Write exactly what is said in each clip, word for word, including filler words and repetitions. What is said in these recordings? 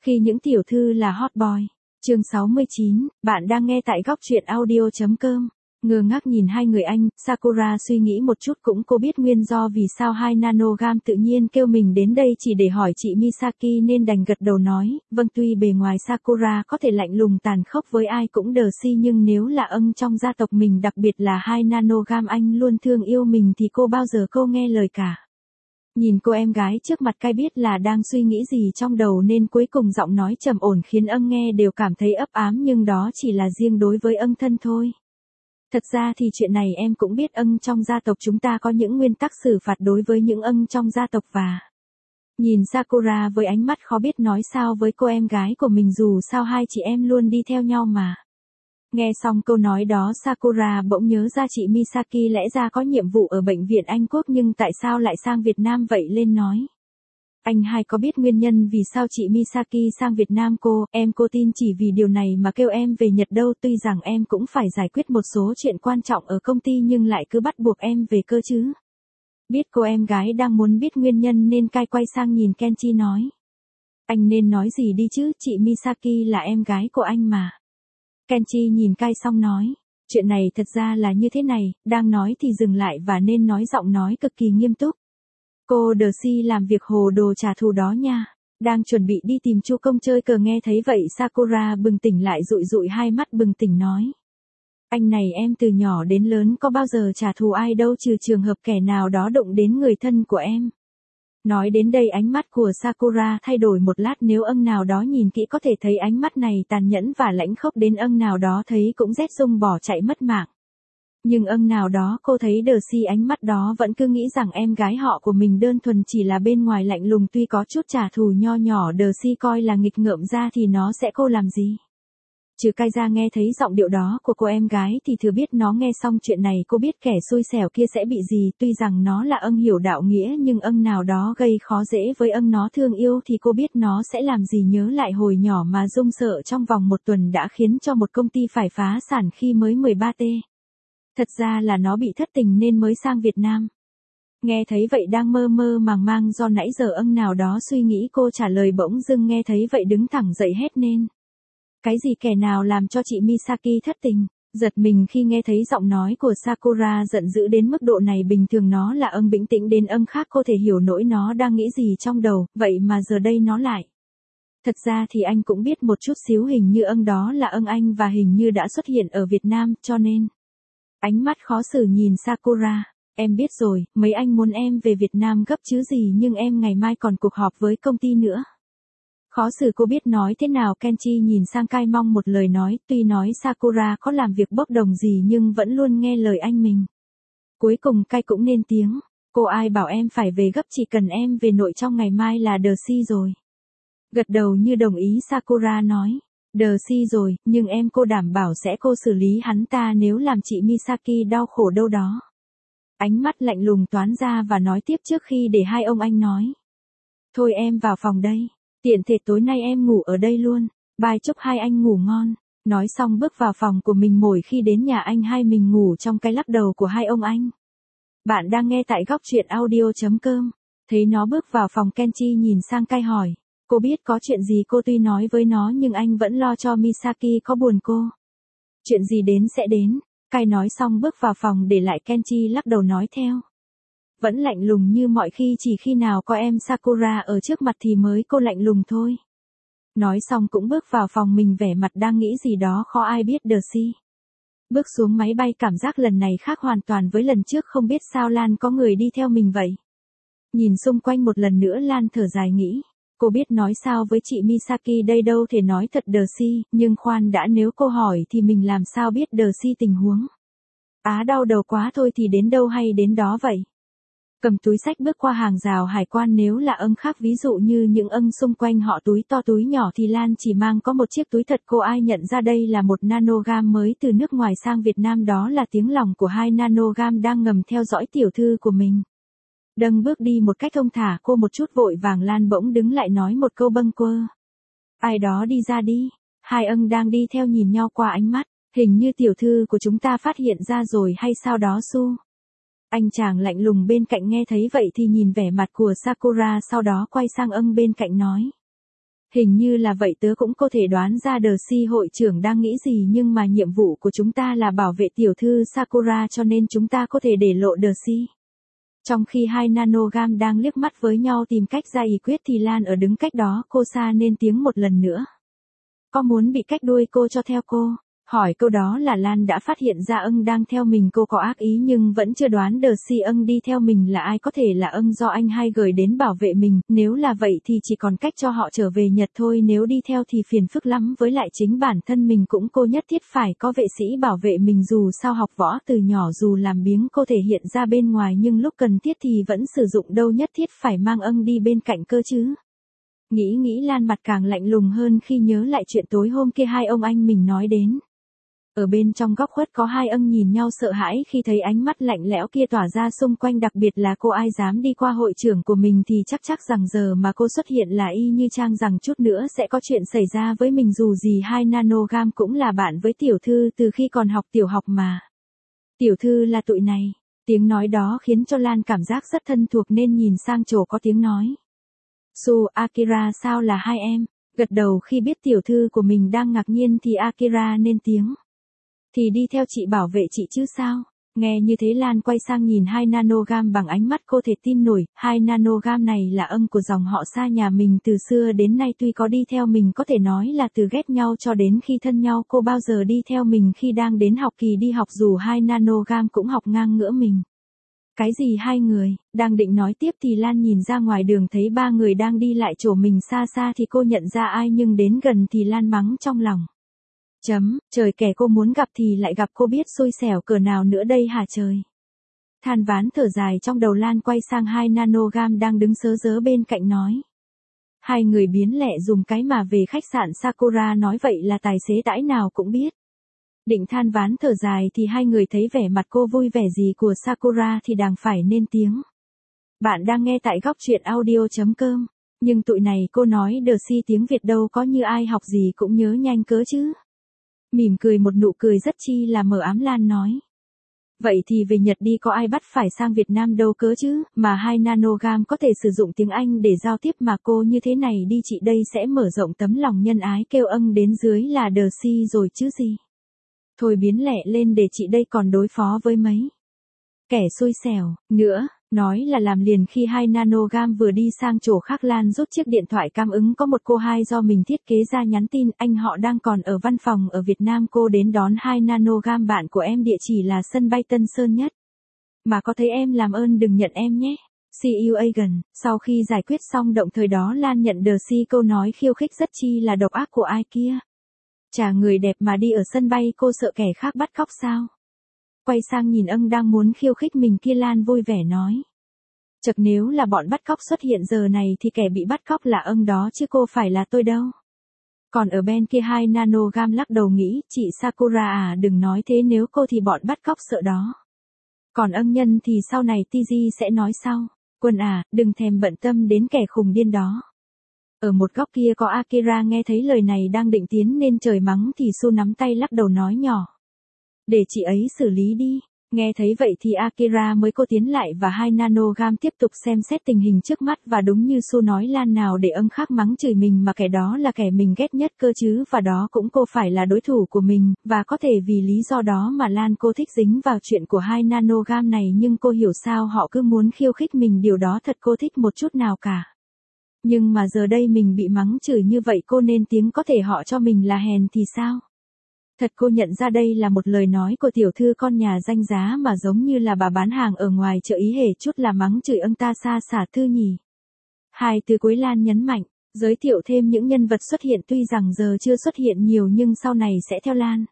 Khi những tiểu thư là hot boy. Chương sáu mươi chín, bạn đang nghe tại góc truyện audio chấm com. Ngơ ngác nhìn hai người anh, Sakura suy nghĩ một chút cũng cô biết nguyên do vì sao hai nanogam tự nhiên kêu mình đến đây chỉ để hỏi chị Misaki nên đành gật đầu nói, vâng tuy bề ngoài Sakura có thể lạnh lùng tàn khốc với ai cũng đờ si nhưng nếu là ân trong gia tộc mình đặc biệt là hai nanogam anh luôn thương yêu mình thì cô bao giờ cô nghe lời cả. Nhìn cô em gái trước mặt cai biết là đang suy nghĩ gì trong đầu nên cuối cùng giọng nói trầm ổn khiến ân nghe đều cảm thấy ấp ám nhưng đó chỉ là riêng đối với ân thân thôi. Thật ra thì chuyện này em cũng biết ân trong gia tộc chúng ta có những nguyên tắc xử phạt đối với những ân trong gia tộc và... Nhìn Sakura với ánh mắt khó biết nói sao với cô em gái của mình dù sao hai chị em luôn đi theo nhau mà. Nghe xong câu nói đó Sakura bỗng nhớ ra chị Misaki lẽ ra có nhiệm vụ ở bệnh viện Anh Quốc nhưng tại sao lại sang Việt Nam vậy lên nói. Anh hai có biết nguyên nhân vì sao chị Misaki sang Việt Nam cô, em cô tin chỉ vì điều này mà kêu em về Nhật đâu tuy rằng em cũng phải giải quyết một số chuyện quan trọng ở công ty nhưng lại cứ bắt buộc em về cơ chứ. Biết cô em gái đang muốn biết nguyên nhân nên cai quay sang nhìn Kenchi nói. Anh nên nói gì đi chứ, chị Misaki là em gái của anh mà. Kenchi nhìn cai xong nói, chuyện này thật ra là như thế này, đang nói thì dừng lại và nên nói giọng nói cực kỳ nghiêm túc. Cô đờ si làm việc hồ đồ trả thù đó nha. Đang chuẩn bị đi tìm chu công chơi cờ nghe thấy vậy Sakura bừng tỉnh lại dụi dụi hai mắt bừng tỉnh nói. Anh này em từ nhỏ đến lớn có bao giờ trả thù ai đâu trừ trường hợp kẻ nào đó đụng đến người thân của em. Nói đến đây ánh mắt của Sakura thay đổi một lát nếu ân nào đó nhìn kỹ có thể thấy ánh mắt này tàn nhẫn và lãnh khốc đến ân nào đó thấy cũng rét rung bỏ chạy mất mạng. Nhưng ân nào đó cô thấy đờ si ánh mắt đó vẫn cứ nghĩ rằng em gái họ của mình đơn thuần chỉ là bên ngoài lạnh lùng tuy có chút trả thù nho nhỏ đờ si coi là nghịch ngợm ra thì nó sẽ cô làm gì. Trừ cai ra nghe thấy giọng điệu đó của cô em gái thì thừa biết nó nghe xong chuyện này cô biết kẻ xui xẻo kia sẽ bị gì tuy rằng nó là ân hiểu đạo nghĩa nhưng ân nào đó gây khó dễ với ân nó thương yêu thì cô biết nó sẽ làm gì nhớ lại hồi nhỏ mà rung sợ trong vòng một tuần đã khiến cho một công ty phải phá sản khi mới mười ba tuổi. Thật ra là nó bị thất tình nên mới sang Việt Nam. Nghe thấy vậy đang mơ mơ màng mang do nãy giờ ân nào đó suy nghĩ cô trả lời bỗng dưng nghe thấy vậy đứng thẳng dậy hét lên. Cái gì kẻ nào làm cho chị Misaki thất tình? Giật mình khi nghe thấy giọng nói của Sakura giận dữ đến mức độ này bình thường nó là ân bình tĩnh đến ân khác cô thể hiểu nỗi nó đang nghĩ gì trong đầu, vậy mà giờ đây nó lại. Thật ra thì anh cũng biết một chút xíu hình như ân đó là ân anh và hình như đã xuất hiện ở Việt Nam cho nên. Ánh mắt khó xử nhìn Sakura, em biết rồi, mấy anh muốn em về Việt Nam gấp chứ gì nhưng em ngày mai còn cuộc họp với công ty nữa. Khó xử cô biết nói thế nào Kenchi nhìn sang cai mong một lời nói tuy nói Sakura có làm việc bốc đồng gì nhưng vẫn luôn nghe lời anh mình. Cuối cùng cai cũng nên tiếng, cô ai bảo em phải về gấp chỉ cần em về nội trong ngày mai là đờ si rồi. Gật đầu như đồng ý Sakura nói. Đờ si rồi, nhưng em cô đảm bảo sẽ cô xử lý hắn ta nếu làm chị Misaki đau khổ đâu đó. Ánh mắt lạnh lùng toán ra và nói tiếp trước khi để hai ông anh nói. Thôi em vào phòng đây, tiện thể tối nay em ngủ ở đây luôn, bye chúc hai anh ngủ ngon. Nói xong bước vào phòng của mình mỗi khi đến nhà anh hai mình ngủ trong cái lắc đầu của hai ông anh. Bạn đang nghe tại góc truyện audio chấm com. Thấy nó bước vào phòng Kenchi nhìn sang cai hỏi. Cô biết có chuyện gì cô tuy nói với nó nhưng anh vẫn lo cho Misaki có buồn cô. Chuyện gì đến sẽ đến, cai nói xong bước vào phòng để lại Kenchi lắc đầu nói theo. Vẫn lạnh lùng như mọi khi chỉ khi nào có em Sakura ở trước mặt thì mới cô lạnh lùng thôi. Nói xong cũng bước vào phòng mình vẻ mặt đang nghĩ gì đó khó ai biết đờ si. Bước xuống máy bay cảm giác lần này khác hoàn toàn với lần trước không biết sao Lan có người đi theo mình vậy. Nhìn xung quanh một lần nữa Lan thở dài nghĩ. Cô biết nói sao với chị Misaki đây đâu thể nói thật đờ si, nhưng khoan đã nếu cô hỏi thì mình làm sao biết đờ si tình huống. Á đau đầu quá thôi thì đến đâu hay đến đó vậy. Cầm túi xách bước qua hàng rào hải quan nếu là ân khác ví dụ như những ân xung quanh họ túi to túi nhỏ thì Lan chỉ mang có một chiếc túi thật cô ai nhận ra đây là một nanogam mới từ nước ngoài sang Việt Nam đó là tiếng lòng của hai nanogam đang ngầm theo dõi tiểu thư của mình. Đâng bước đi một cách thông thả cô một chút vội vàng Lan bỗng đứng lại nói một câu bâng quơ. Ai đó đi ra đi, hai ân đang đi theo nhìn nhau qua ánh mắt, hình như tiểu thư của chúng ta phát hiện ra rồi hay sao đó Su. Anh chàng lạnh lùng bên cạnh nghe thấy vậy thì nhìn vẻ mặt của Sakura sau đó quay sang ân bên cạnh nói. Hình như là vậy, tớ cũng có thể đoán ra Darcy hội trưởng đang nghĩ gì, nhưng mà nhiệm vụ của chúng ta là bảo vệ tiểu thư Sakura cho nên chúng ta có thể để lộ Darcy. Trong khi hai nanogam đang liếc mắt với nhau tìm cách ra ý quyết thì Lan ở đứng cách đó, cô Sa nên tiếng một lần nữa. Có muốn bị cách đuôi cô cho theo cô? Hỏi câu đó là Lan đã phát hiện ra ân đang theo mình, cô có ác ý nhưng vẫn chưa đoán Darcy ân đi theo mình là ai, có thể là ân do anh hai gửi đến bảo vệ mình, nếu là vậy thì chỉ còn cách cho họ trở về Nhật thôi, nếu đi theo thì phiền phức lắm, với lại chính bản thân mình cũng cô nhất thiết phải có vệ sĩ bảo vệ mình, dù sao học võ từ nhỏ dù làm biếng cô thể hiện ra bên ngoài nhưng lúc cần thiết thì vẫn sử dụng, đâu nhất thiết phải mang ân đi bên cạnh cơ chứ. Nghĩ nghĩ Lan mặt càng lạnh lùng hơn khi nhớ lại chuyện tối hôm kia hai ông anh mình nói đến. Ở bên trong góc khuất có hai ân nhìn nhau sợ hãi khi thấy ánh mắt lạnh lẽo kia tỏa ra xung quanh, đặc biệt là cô, ai dám đi qua hội trưởng của mình thì chắc chắc rằng giờ mà cô xuất hiện là y như trang rằng chút nữa sẽ có chuyện xảy ra với mình, dù gì hai nanogam cũng là bạn với tiểu thư từ khi còn học tiểu học mà. Tiểu thư là tụi này. Tiếng nói đó khiến cho Lan cảm giác rất thân thuộc nên nhìn sang chỗ có tiếng nói. Su, Akira sao là hai em? Gật đầu khi biết tiểu thư của mình đang ngạc nhiên thì Akira lên tiếng. Thì đi theo chị bảo vệ chị chứ sao? Nghe như thế Lan quay sang nhìn hai nanogam bằng ánh mắt cô thể tin nổi, hai nanogam này là ân của dòng họ Sa nhà mình từ xưa đến nay, tuy có đi theo mình có thể nói là từ ghét nhau cho đến khi thân nhau, cô bao giờ đi theo mình khi đang đến học kỳ đi học, dù hai nanogam cũng học ngang ngửa mình. Cái gì hai người? Đang định nói tiếp thì Lan nhìn ra ngoài đường thấy ba người đang đi lại chỗ mình, xa xa thì cô nhận ra ai nhưng đến gần thì Lan mắng trong lòng. Chấm, trời, kẻ cô muốn gặp thì lại gặp, cô biết xui xẻo cỡ nào nữa đây hả trời. Than ván thở dài trong đầu Lan quay sang hai nanogam đang đứng sớ rớ bên cạnh nói. Hai người biến lẹ dùm cái mà về khách sạn Sakura nói vậy là tài xế đãi nào cũng biết. Định than ván thở dài thì hai người thấy vẻ mặt cô vui vẻ gì của Sakura thì đành phải nên tiếng. Bạn đang nghe tại góc truyện audio chấm com. Nhưng tụi này cô nói Darcy tiếng Việt đâu có như ai học gì cũng nhớ nhanh cớ chứ. Mỉm cười một nụ cười rất chi là mờ ám, Lan nói. Vậy thì về Nhật đi có ai bắt phải sang Việt Nam đâu cớ chứ, mà hai nanogam có thể sử dụng tiếng Anh để giao tiếp mà cô như thế này đi chị đây sẽ mở rộng tấm lòng nhân ái kêu ân đến dưới là Darcy rồi chứ gì. Thôi biến lẹ lên để chị đây còn đối phó với mấy kẻ xui xẻo nữa. Nói là làm liền, khi hai nanogam vừa đi sang chỗ khác Lan rút chiếc điện thoại cảm ứng có một cô hai do mình thiết kế ra nhắn tin, anh họ đang còn ở văn phòng ở Việt Nam, cô đến đón hai nanogam, bạn của em địa chỉ là sân bay Tân Sơn Nhất. Mà có thấy em làm ơn đừng nhận em nhé. See you again. Sau khi giải quyết xong động thời đó Lan nhận Darcy câu nói khiêu khích rất chi là độc ác của ai kia. Chả người đẹp mà đi ở sân bay, cô sợ kẻ khác bắt cóc sao? Quay sang nhìn ân đang muốn khiêu khích mình kia, Lan vui vẻ nói. Chật, nếu là bọn bắt cóc xuất hiện giờ này thì kẻ bị bắt cóc là ân đó chứ cô phải là tôi đâu. Còn ở bên kia hai nanogam lắc đầu nghĩ, chị Sakura à đừng nói thế, nếu cô thì bọn bắt cóc sợ đó. Còn ân nhân thì sau này Tiji sẽ nói sau. Quân à, đừng thèm bận tâm đến kẻ khùng điên đó. Ở một góc kia có Akira nghe thấy lời này đang định tiến nên trời mắng thì Su nắm tay lắc đầu nói nhỏ. Để chị ấy xử lý đi. Nghe thấy vậy thì Akira mới cô tiến lại và hai nanogam tiếp tục xem xét tình hình trước mắt, và đúng như Su nói, Lan nào để ân khác mắng chửi mình mà kẻ đó là kẻ mình ghét nhất cơ chứ, và đó cũng cô phải là đối thủ của mình, và có thể vì lý do đó mà Lan cô thích dính vào chuyện của hai nanogam này, nhưng cô hiểu sao họ cứ muốn khiêu khích mình, điều đó thật cô thích một chút nào cả. Nhưng mà giờ đây mình bị mắng chửi như vậy cô nên tiếng có thể họ cho mình là hèn thì sao? Thật cô nhận ra đây là một lời nói của tiểu thư con nhà danh giá mà giống như là bà bán hàng ở ngoài chợ, ý hề chút là mắng chửi ân ta xa xả thư nhỉ. Hai từ cuối Lan nhấn mạnh, giới thiệu thêm những nhân vật xuất hiện tuy rằng giờ chưa xuất hiện nhiều nhưng sau này sẽ theo Lan.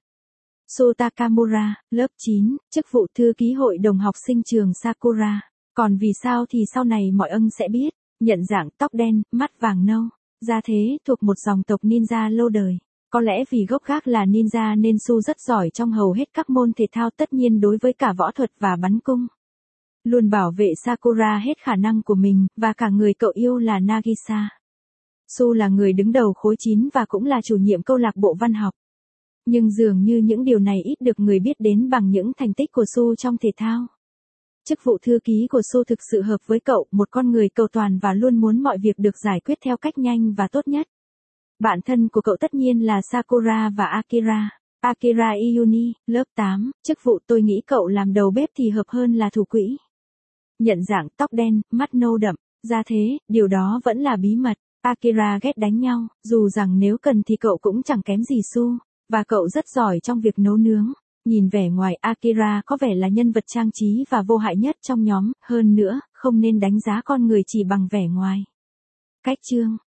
Su Takamura, lớp chín, chức vụ thư ký hội đồng học sinh trường Sakura. Còn vì sao thì sau này mọi ân sẽ biết. Nhận dạng tóc đen, mắt vàng nâu, gia thế thuộc một dòng tộc ninja lâu đời. Có lẽ vì gốc gác là ninja nên Su rất giỏi trong hầu hết các môn thể thao, tất nhiên đối với cả võ thuật và bắn cung. Luôn bảo vệ Sakura hết khả năng của mình, và cả người cậu yêu là Nagisa. Su là người đứng đầu khối chín và cũng là chủ nhiệm câu lạc bộ văn học. Nhưng dường như những điều này ít được người biết đến bằng những thành tích của Su trong thể thao. Chức vụ thư ký của Su thực sự hợp với cậu, một con người cầu toàn và luôn muốn mọi việc được giải quyết theo cách nhanh và tốt nhất. Bạn thân của cậu tất nhiên là Sakura và Akira. Akira Iyuni, lớp tám, chức vụ tôi nghĩ cậu làm đầu bếp thì hợp hơn là thủ quỹ. Nhận dạng tóc đen, mắt nâu đậm, ra thế, điều đó vẫn là bí mật. Akira ghét đánh nhau, dù rằng nếu cần thì cậu cũng chẳng kém gì Su, và cậu rất giỏi trong việc nấu nướng. Nhìn vẻ ngoài Akira có vẻ là nhân vật trang trí và vô hại nhất trong nhóm, hơn nữa, không nên đánh giá con người chỉ bằng vẻ ngoài. Cách chương